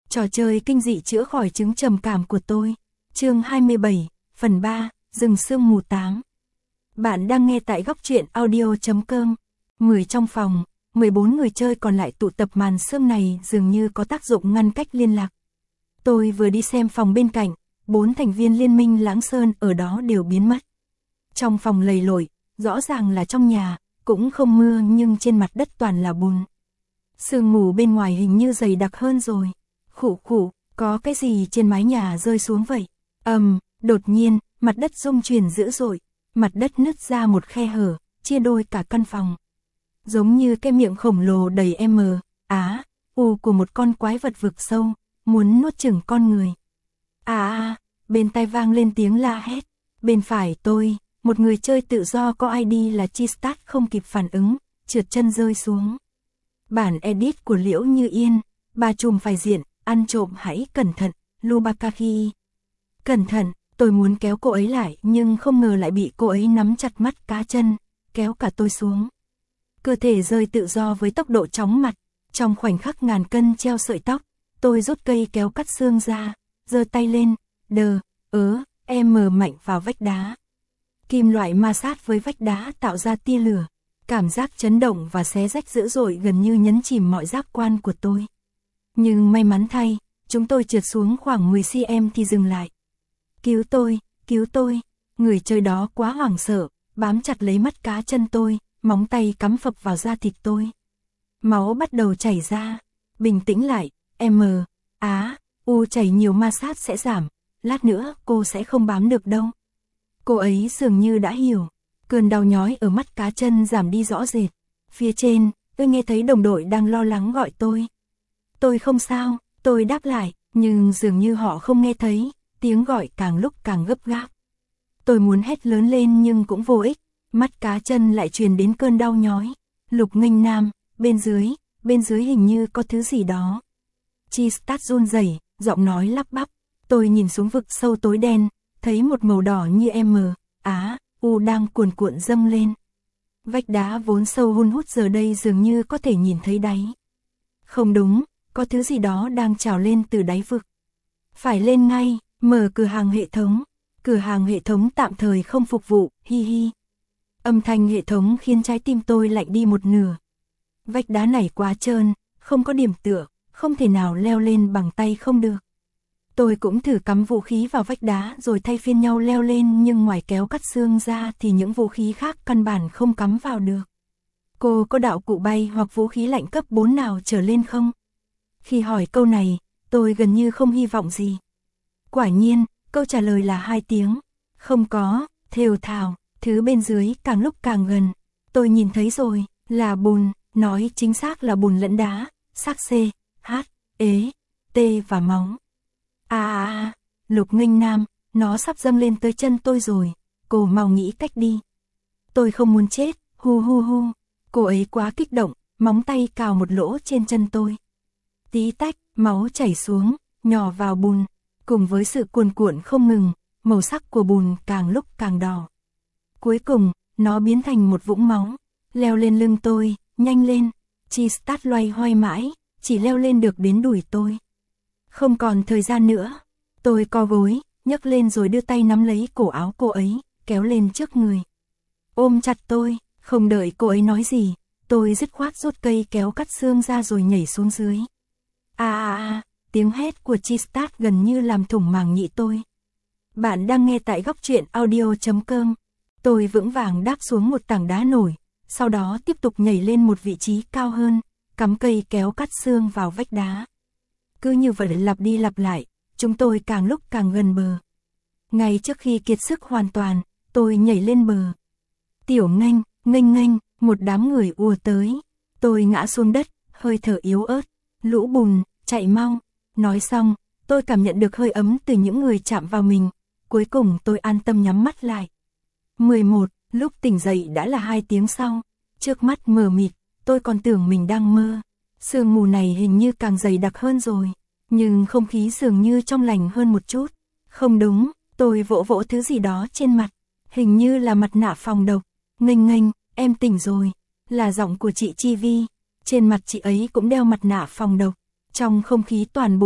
Trò chơi kinh dị chữa khỏi chứng trầm cảm của tôi. Chương 27, phần 3, rừng sương mù 8. Bạn đang nghe tại góc truyện audio.com. 10 trong phòng, 14 người chơi còn lại tụ tập màn sương này dường như có tác dụng ngăn cách liên lạc. Tôi vừa đi xem phòng bên cạnh, 4 thành viên liên minh Lãng Sơn ở đó đều biến mất. Trong phòng lầy lội, rõ ràng là trong nhà, cũng không mưa nhưng trên mặt đất toàn là bùn. Sương mù bên ngoài hình như dày đặc hơn rồi. Khụ khụ, có cái gì trên mái nhà rơi xuống vậy? Đột nhiên, mặt đất rung chuyển dữ dội, mặt đất nứt ra một khe hở, chia đôi cả căn phòng. Giống như cái miệng khổng lồ đầy của một con quái vật vực sâu, muốn nuốt chửng con người. Bên tai vang lên tiếng la hét. Bên phải tôi, một người chơi tự do có ID là Chistat không kịp phản ứng, trượt chân rơi xuống. Bản edit của Liễu Như Yên, bà trùm phải diện, ăn trộm hãy cẩn thận, Lubakahi. Cẩn thận, tôi muốn kéo cô ấy lại nhưng không ngờ lại bị cô ấy nắm chặt mắt cá chân, kéo cả tôi xuống. Cơ thể rơi tự do với tốc độ chóng mặt, trong khoảnh khắc ngàn cân treo sợi tóc, tôi rút cây kéo cắt xương ra, giơ tay lên, mạnh vào vách đá. Kim loại ma sát với vách đá tạo ra tia lửa, cảm giác chấn động và xé rách dữ dội gần như nhấn chìm mọi giác quan của tôi. Nhưng may mắn thay, chúng tôi trượt xuống khoảng 10 cm thì dừng lại. Cứu tôi, người chơi đó quá hoảng sợ, bám chặt lấy mắt cá chân tôi, móng tay cắm phập vào da thịt tôi. Máu bắt đầu chảy ra, bình tĩnh lại, chảy nhiều ma sát sẽ giảm, lát nữa cô sẽ không bám được đâu. Cô ấy dường như đã hiểu, cơn đau nhói ở mắt cá chân giảm đi rõ rệt. Phía trên, tôi nghe thấy đồng đội đang lo lắng gọi tôi. Tôi không sao, tôi đáp lại, nhưng dường như họ không nghe thấy, tiếng gọi càng lúc càng gấp gáp. Tôi muốn hét lớn lên nhưng cũng vô ích, mắt cá chân lại truyền đến cơn đau nhói. Lục Nghênh Nam, bên dưới hình như có thứ gì đó. Chistat run rẩy, giọng nói lắp bắp. Tôi nhìn xuống vực sâu tối đen, thấy một màu đỏ như đang cuồn cuộn dâng lên. Vách đá vốn sâu hun hút giờ đây dường như có thể nhìn thấy đáy. Không đúng, có thứ gì đó đang trào lên từ đáy vực. Phải lên ngay, mở cửa hàng hệ thống. Cửa hàng hệ thống tạm thời không phục vụ, hi. Âm thanh hệ thống khiến trái tim tôi lạnh đi một nửa. Vách đá này quá trơn, không có điểm tựa, không thể nào leo lên bằng tay không được. Tôi cũng thử cắm vũ khí vào vách đá rồi thay phiên nhau leo lên nhưng ngoài kéo cắt xương ra thì những vũ khí khác căn bản không cắm vào được. Cô có đạo cụ bay hoặc vũ khí lạnh cấp 4 nào trở lên không? Khi hỏi câu này, tôi gần như không hy vọng gì. Quả nhiên, câu trả lời là 2 tiếng. Không có, thều thào, thứ bên dưới càng lúc càng gần. Tôi nhìn thấy rồi, là bùn, nói chính xác là bùn lẫn đá, xác C, H, E, T và máu. Lục Nghênh Nam, nó sắp dâng lên tới chân tôi rồi, cô mau nghĩ cách đi. Tôi không muốn chết, hu. Cô ấy quá kích động, móng tay cào một lỗ trên chân tôi. Tí tách, máu chảy xuống, nhỏ vào bùn, cùng với sự cuồn cuộn không ngừng, màu sắc của bùn càng lúc càng đỏ. Cuối cùng, nó biến thành một vũng máu, leo lên lưng tôi, nhanh lên. Chistat loay hoay mãi, chỉ leo lên được đến đùi tôi. Không còn thời gian nữa, tôi co gối, nhấc lên rồi đưa tay nắm lấy cổ áo cô ấy, kéo lên trước người. Ôm chặt tôi, không đợi cô ấy nói gì, tôi dứt khoát rút cây kéo cắt xương ra rồi nhảy xuống dưới. Tiếng hét của Chistat gần như làm thủng màng nhĩ tôi. Bạn đang nghe tại góc truyện audio.com. Tôi vững vàng đáp xuống một tảng đá nổi, sau đó tiếp tục nhảy lên một vị trí cao hơn, cắm cây kéo cắt xương vào vách đá. Cứ như vậy lặp đi lặp lại, chúng tôi càng lúc càng gần bờ. Ngay trước khi kiệt sức hoàn toàn, tôi nhảy lên bờ. Tiểu nghênh, một đám người ùa tới. Tôi ngã xuống đất, hơi thở yếu ớt. Lũ bùn, chạy mau. Nói xong, tôi cảm nhận được hơi ấm từ những người chạm vào mình. Cuối cùng tôi an tâm nhắm mắt lại. 11, lúc tỉnh dậy đã là 2 tiếng sau. Trước mắt mờ mịt, tôi còn tưởng mình đang mơ. Sương mù này hình như càng dày đặc hơn rồi, nhưng không khí dường như trong lành hơn một chút. Không đúng, tôi vỗ thứ gì đó trên mặt, hình như là mặt nạ phòng độc. Nghênh, em tỉnh rồi, là giọng của chị Chi Vi. Trên mặt chị ấy cũng đeo mặt nạ phòng độc. Trong không khí toàn bụi,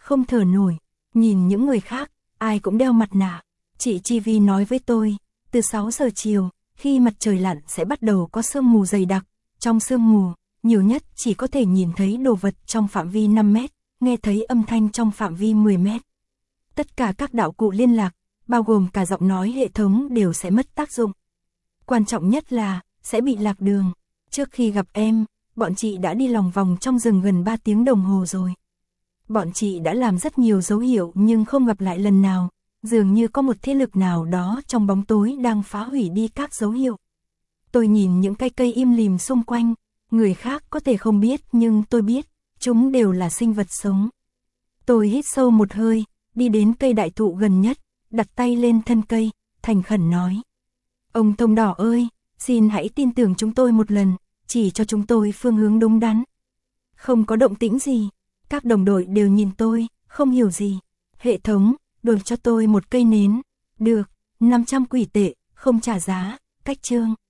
không thở nổi. Nhìn những người khác, ai cũng đeo mặt nạ. Chị Chi Vi nói với tôi, từ 6 giờ chiều, khi mặt trời lặn sẽ bắt đầu có sương mù dày đặc. Trong sương mù, nhiều nhất chỉ có thể nhìn thấy đồ vật trong phạm vi 5 mét, nghe thấy âm thanh trong phạm vi 10 mét. Tất cả các đạo cụ liên lạc, bao gồm cả giọng nói hệ thống đều sẽ mất tác dụng. Quan trọng nhất là, sẽ bị lạc đường. Trước khi gặp em, bọn chị đã đi lòng vòng trong rừng gần 3 tiếng đồng hồ rồi. Bọn chị đã làm rất nhiều dấu hiệu nhưng không gặp lại lần nào, dường như có một thế lực nào đó trong bóng tối đang phá hủy đi các dấu hiệu. Tôi nhìn những cái cây im lìm xung quanh, người khác có thể không biết nhưng tôi biết, chúng đều là sinh vật sống. Tôi hít sâu một hơi, đi đến cây đại thụ gần nhất, đặt tay lên thân cây, thành khẩn nói. Ông Thông Đỏ ơi, xin hãy tin tưởng chúng tôi một lần, chỉ cho chúng tôi phương hướng đúng đắn. Không có động tĩnh gì, các đồng đội đều nhìn tôi, không hiểu gì. Hệ thống, đổi cho tôi một cây nến. Được, 500 quỷ tệ, không trả giá, cách chương.